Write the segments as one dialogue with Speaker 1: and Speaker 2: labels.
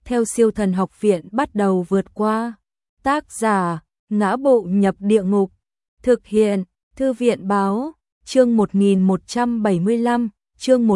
Speaker 1: theo Siêu Thần Học Viện bắt đầu vượt qua. Tác giả: Ngã Bộ Nhập Địa Ngục. Thực hiện: Thư viện báo. Chương 1175, chương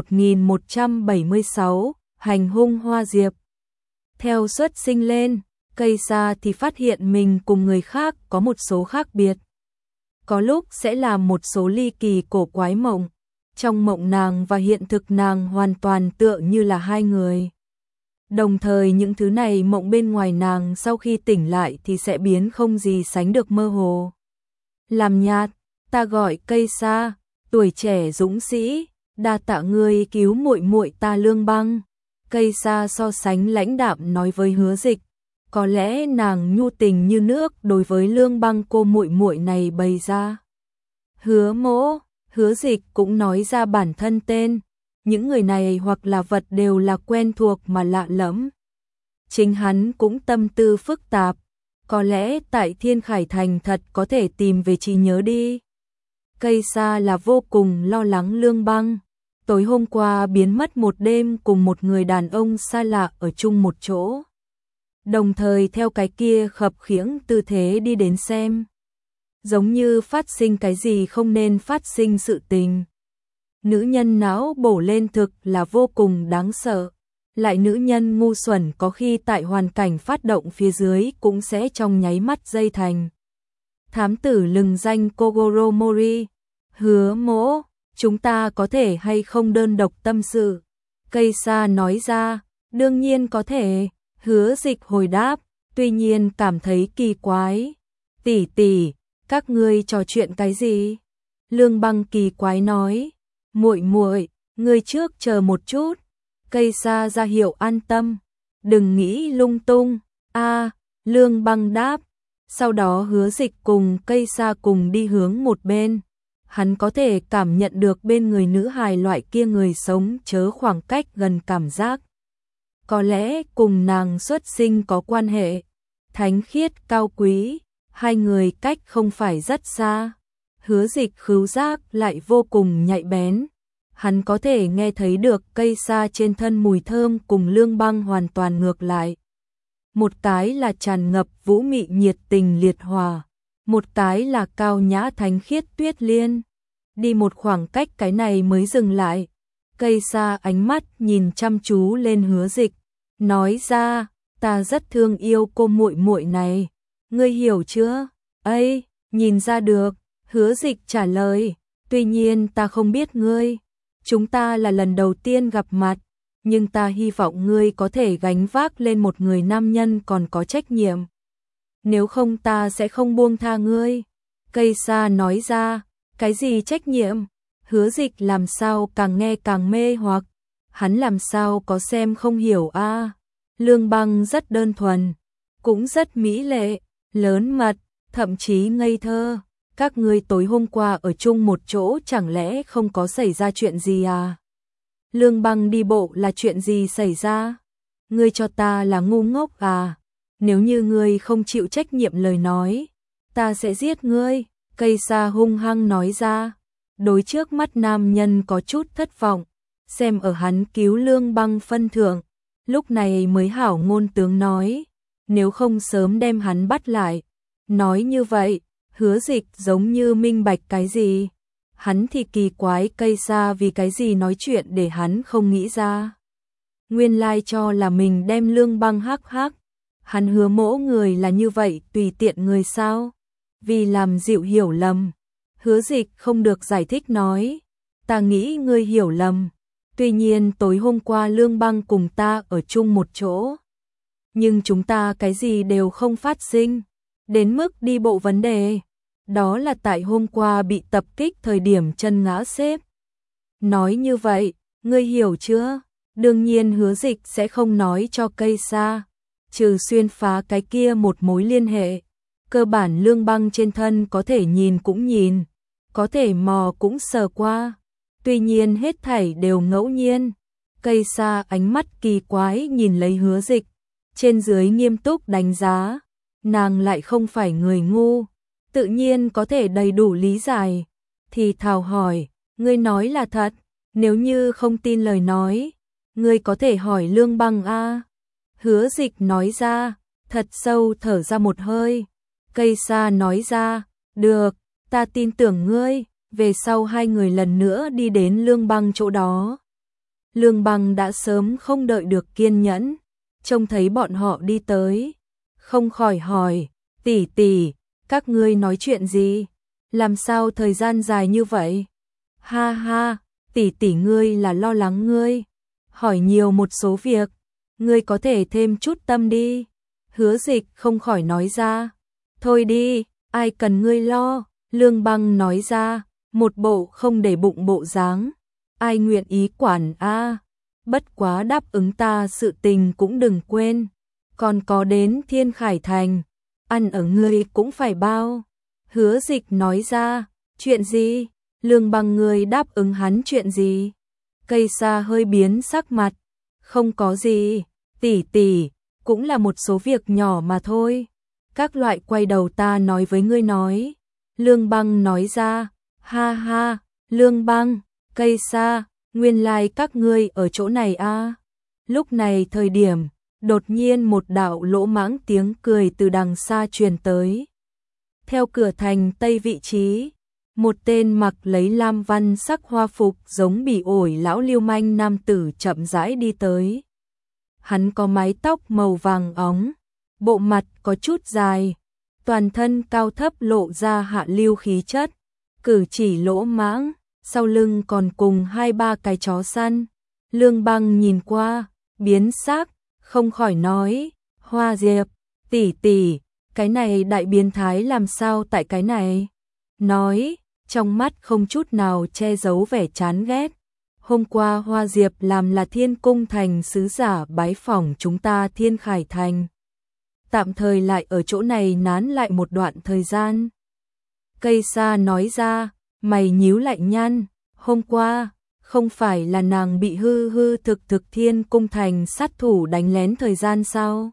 Speaker 1: 1176, hành hung hoa diệp. Theo xuất sinh lên, Cây Sa thì phát hiện mình cùng người khác có một số khác biệt. Có lúc sẽ làm một số ly kỳ cổ quái mộng. Trong mộng nàng và hiện thực nàng hoàn toàn tựa như là hai người. Đồng thời những thứ này mộng bên ngoài nàng sau khi tỉnh lại thì sẽ biến không gì sánh được mơ hồ. Làm nhạt, ta gọi Cây Sa, tuổi trẻ dũng sĩ, đa tạ ngươi cứu muội muội ta Lương Băng. Cây Sa so sánh lãnh đạm nói với Hứa Dịch, có lẽ nàng nhu tình như nước đối với Lương Băng cô muội muội này bày ra. Hứa Mỗ, Hứa Dịch cũng nói ra bản thân tên, những người này hoặc là vật đều là quen thuộc mà lạ lẫm. Chính hắn cũng tâm tư phức tạp, có lẽ tại Thiên Khải Thành thật có thể tìm về trí nhớ đi. Cây Sa là vô cùng lo lắng Lương Băng, tối hôm qua biến mất một đêm cùng một người đàn ông xa lạ ở chung một chỗ. Đồng thời theo cái kia khập khiễng tư thế đi đến xem. Giống như phát sinh cái gì không nên phát sinh sự tình. Nữ nhân não bổ lên thực là vô cùng đáng sợ. Lại nữ nhân ngu xuẩn có khi tại hoàn cảnh phát động phía dưới cũng sẽ trong nháy mắt dây thành. Thám tử lừng danh Kogoro Mori. Hứa Mỗ, chúng ta có thể hay không đơn độc tâm sự? Cây Sa nói ra, đương nhiên có thể. Hứa Dịch hồi đáp, tuy nhiên cảm thấy kỳ quái. Tỷ tỷ, các ngươi trò chuyện cái gì? Lương Băng kỳ quái nói, muội muội, ngươi trước chờ một chút. Cây Sa ra hiệu an tâm, đừng nghĩ lung tung. Lương Băng đáp. Sau đó Hứa Dịch cùng Cây Sa cùng đi hướng một bên. Hắn có thể cảm nhận được bên người nữ hài loại kia người sống chớ khoảng cách gần cảm giác. Có lẽ cùng nàng xuất sinh có quan hệ. Thánh khiết cao quý, hai người cách không phải rất xa. Hứa Dịch khứu giác lại vô cùng nhạy bén. Hắn có thể nghe thấy được Cây Sa trên thân mùi thơm cùng Lương Băng hoàn toàn ngược lại. Một cái là tràn ngập vũ mị nhiệt tình liệt hòa, một cái là cao nhã thánh khiết tuyết liên. Đi một khoảng cách cái này mới dừng lại. Cây Sa ánh mắt nhìn chăm chú lên Hứa Dịch, nói ra, ta rất thương yêu cô muội muội này, ngươi hiểu chưa? Ấy, nhìn ra được. Hứa Dịch trả lời, tuy nhiên ta không biết ngươi, chúng ta là lần đầu tiên gặp mặt, nhưng ta hy vọng ngươi có thể gánh vác lên một người nam nhân còn có trách nhiệm. Nếu không ta sẽ không buông tha ngươi. Cây Sa nói ra, cái gì trách nhiệm? Hứa Dịch làm sao càng nghe càng mê hoặc, hắn làm sao có xem không hiểu a? Lương Băng rất đơn thuần, cũng rất mỹ lệ, lớn mật, thậm chí ngây thơ. Các ngươi tối hôm qua ở chung một chỗ chẳng lẽ không có xảy ra chuyện gì à? Lương Băng đi bộ là chuyện gì xảy ra? Ngươi cho ta là ngu ngốc à? Nếu như ngươi không chịu trách nhiệm lời nói, ta sẽ giết ngươi. Cây Sa hung hăng nói ra. Đối trước mắt nam nhân có chút thất vọng, xem ở hắn cứu Lương Băng phân thượng, lúc này mới hảo ngôn tướng nói, nếu không sớm đem hắn bắt lại. Nói như vậy, Hứa Dịch giống như minh bạch cái gì. Hắn thì kỳ quái Cây Sa vì cái gì nói chuyện để hắn không nghĩ ra. Nguyên lai cho là mình đem Lương Băng hắc hắc. Hắn Hứa Mỗ người là như vậy tùy tiện người sao? Vì làm dịu hiểu lầm. Hứa Dịch không được giải thích nói, ta nghĩ ngươi hiểu lầm. Tuy nhiên tối hôm qua Lương Băng cùng ta ở chung một chỗ, nhưng chúng ta cái gì đều không phát sinh, đến mức đi bộ vấn đề. Đó là tại hôm qua bị tập kích thời điểm chân ngã xếp. Nói như vậy, ngươi hiểu chưa? Đương nhiên Hứa Dịch sẽ không nói cho Cây Sa, trừ xuyên phá cái kia một mối liên hệ. Cơ bản Lương Băng trên thân có thể nhìn cũng nhìn, có thể mò cũng sờ qua. Tuy nhiên hết thảy đều ngẫu nhiên. Cây Sa ánh mắt kỳ quái nhìn lấy Hứa Dịch, trên dưới nghiêm túc đánh giá. Nàng lại không phải người ngu, tự nhiên có thể đầy đủ lý giải. Thì thào hỏi, ngươi nói là thật, nếu như không tin lời nói, ngươi có thể hỏi Lương Băng a. Hứa Dịch nói ra, thật sâu thở ra một hơi. Cây sa nói ra, được, ta tin tưởng ngươi. Về sau hai người lần nữa đi đến Lương Băng chỗ đó. Lương Băng đã sớm không đợi được kiên nhẫn, trông thấy bọn họ đi tới, không khỏi hỏi, tỷ tỷ, các ngươi nói chuyện gì? Làm sao thời gian dài như vậy? Ha ha, tỷ tỷ ngươi là lo lắng ngươi, hỏi nhiều một số việc, ngươi có thể thêm chút tâm đi. Hứa Dịch không khỏi nói ra, thôi đi, ai cần ngươi lo. Lương Băng nói ra, một bộ không để bụng bộ dáng, ai nguyện ý quản a? Bất quá đáp ứng ta sự tình cũng đừng quên, còn có đến Thiên Khải Thành, ăn ở ngươi cũng phải bao. Hứa Dịch nói ra, chuyện gì? Lương Băng ngươi đáp ứng hắn chuyện gì? Cây sa hơi biến sắc mặt, không có gì, tỷ tỷ, cũng là một số việc nhỏ mà thôi. Các loại quay đầu ta nói với ngươi nói. Lương Băng nói ra, ha ha, Lương Băng, cây sa, nguyên lai các ngươi ở chỗ này a. Lúc này thời điểm, đột nhiên một đạo lỗ mãng tiếng cười từ đằng xa truyền tới. Theo cửa thành tây vị trí, một tên mặc lấy lam văn sắc hoa phục giống bỉ ổi lão lưu manh nam tử chậm rãi đi tới. Hắn có mái tóc màu vàng óng, bộ mặt có chút dài, toàn thân cao thấp lộ ra hạ lưu khí chất, cử chỉ lỗ mãng, sau lưng còn cùng 2-3 cái chó săn. Lương Băng nhìn qua, biến sắc, không khỏi nói, Hoa Diệp, tỷ tỷ, cái này đại biến thái làm sao tại cái này? Nói, trong mắt không chút nào che giấu vẻ chán ghét. Hôm qua Hoa Diệp làm là Thiên Cung Thành sứ giả bái phỏng chúng ta Thiên Khải Thành. Tạm thời lại ở chỗ này nán lại một đoạn thời gian. Cây sa nói ra, mày nhíu lại nhăn, hôm qua, không phải là nàng bị hư thực Thiên Cung Thành sát thủ đánh lén thời gian sao?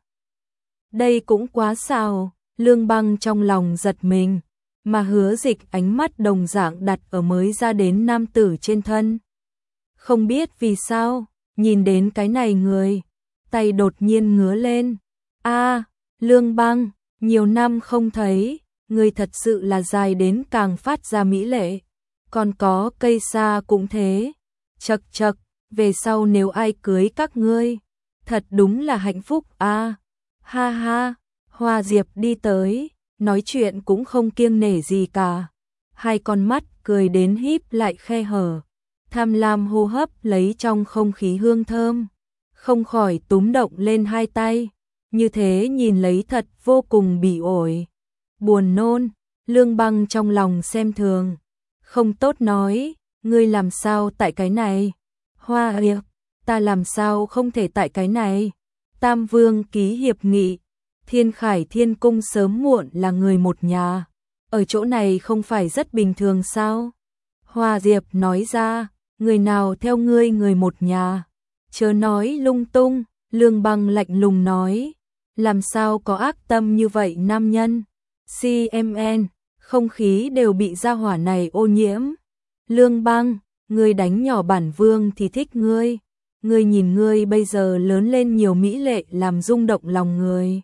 Speaker 1: Đây cũng quá xào. Lương Băng trong lòng giật mình, mà Hứa Dịch ánh mắt đồng dạng đặt ở mới ra đến nam tử trên thân. Không biết vì sao, nhìn đến cái này người, tay đột nhiên ngứa lên. A, Lương Băng, nhiều năm không thấy, người thật sự là dài đến càng phát ra mỹ lệ. Còn có cây sa cũng thế. Chậc chậc, về sau nếu ai cưới các ngươi, thật đúng là hạnh phúc a. Ha ha. Hoa Diệp đi tới, nói chuyện cũng không kiêng nể gì cả. Hai con mắt cười đến híp lại khe hở, tham lam hô hấp lấy trong không khí hương thơm, không khỏi túm động lên hai tay, như thế nhìn lấy thật vô cùng bỉ ổi. Buồn nôn. Lương Băng trong lòng xem thường, không tốt nói, ngươi làm sao tại cái này? Hoa Diệp, ta làm sao không thể tại cái này? Tam Vương ký hiệp nghị, Thiên Khải Thiên Cung sớm muộn là người một nhà, ở chỗ này không phải rất bình thường sao? Hoa Diệp nói ra, người nào theo ngươi người một nhà, chớ nói lung tung. Lương Băng lạnh lùng nói, làm sao có ác tâm như vậy nam nhân? CMN, không khí đều bị gia hỏa này ô nhiễm. Lương Băng, ngươi đánh nhỏ bản vương thì thích ngươi. Ngươi nhìn ngươi bây giờ lớn lên nhiều mỹ lệ làm rung động lòng người.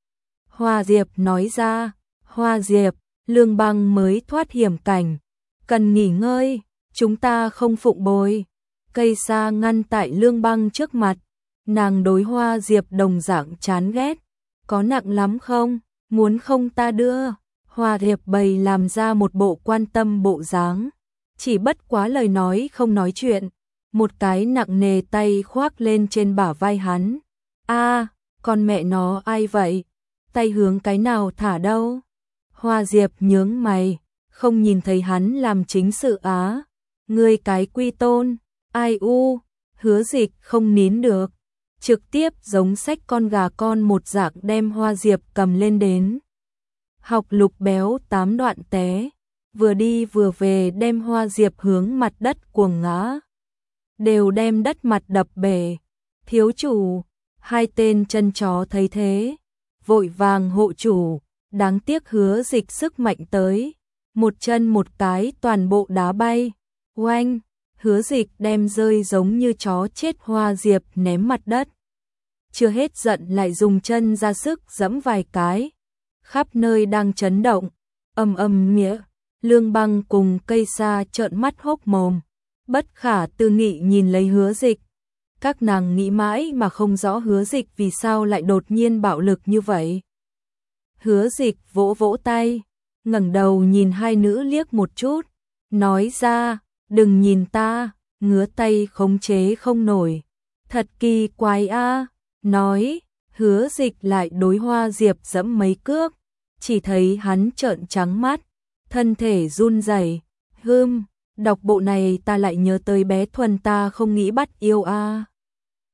Speaker 1: Hoa Diệp nói ra, Hoa Diệp, Lương Băng mới thoát hiểm cảnh, cần nghỉ ngơi, chúng ta không phụng bồi. Cây sa ngăn tại Lương Băng trước mặt, nàng đối Hoa Diệp đồng dạng chán ghét, có nặng lắm không, muốn không ta đưa. Hoa Diệp bày làm ra một bộ quan tâm bộ dáng, chỉ bất quá lời nói không nói chuyện, một cái nặng nề tay khoác lên trên bả vai hắn. A, con mẹ nó ai vậy? Tay hướng cái nào thả đâu? Hoa Diệp nhướng mày, không nhìn thấy hắn làm chính sự á. Ngươi cái quy tôn, ai u? Hứa Dịch không nín được, trực tiếp giống xách con gà con một dạng đem Hoa Diệp cầm lên đến. Học Lục béo 8 đoạn té, vừa đi vừa về đem Hoa Diệp hướng mặt đất cuồng ngã, đều đem đất mặt đập bể. Thiếu chủ, hai tên chân chó thấy thế, vội vàng hộ chủ, đáng tiếc Hứa Dịch sức mạnh tới, một chân một cái toàn bộ đá bay. Oanh, Hứa Dịch đem rơi giống như chó chết Hoa Diệp ném mặt đất. chưa hết giận lại dùng chân ra sức giẫm vài cái. Khắp nơi đang chấn động, ầm ầm mía. Lương Băng cùng Cây Sa trợn mắt hốc mồm, bất khả tư nghị nhìn lấy Hứa Dịch. Các nàng nghĩ mãi mà không rõ Hứa Dịch vì sao lại đột nhiên bạo lực như vậy. Hứa Dịch vỗ vỗ tay, ngẩng đầu nhìn hai nữ liếc một chút, nói ra, đừng nhìn ta, ngứa tay khống chế không nổi. Thật kỳ quái a. Nói, Hứa Dịch lại đối Hoa Diệp giẫm mấy cước, chỉ thấy hắn trợn trắng mắt, thân thể run rẩy. Đọc bộ này ta lại nhớ tới bé Thuần ta không nghĩ bắt yêu a.